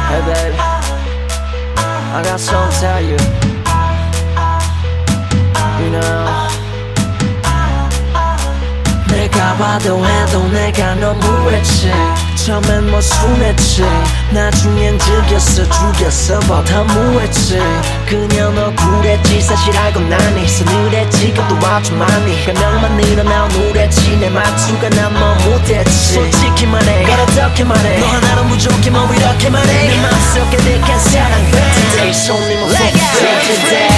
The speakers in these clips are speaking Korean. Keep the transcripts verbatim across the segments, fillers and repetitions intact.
Hey baby, I got something to tell you. You know 내가 봐도 해도 내가 너무했지. 처음엔 뭐 순했지. 나중엔 즐겼어 죽였어 다 무했지. 그냥 너 그랬지 사실 알고 나니 서늘했지 그것도 아주 많이 변명만 일어나 누랬지. 내 말투가 난 뭐 못했지. 솔직히 말해 어떻게 말해 너 하나로 부족해 뭐 이렇게 말해 내 맘속에 내게 사랑 Today's only my fault today.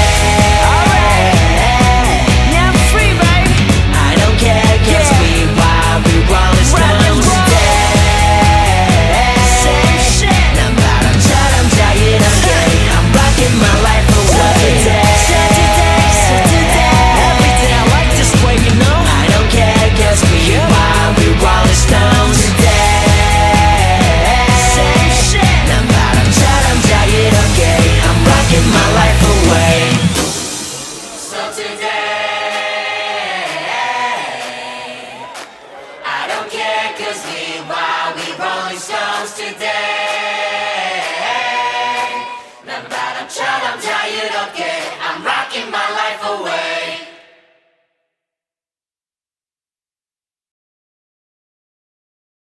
Cause we wild, we rolling stones today.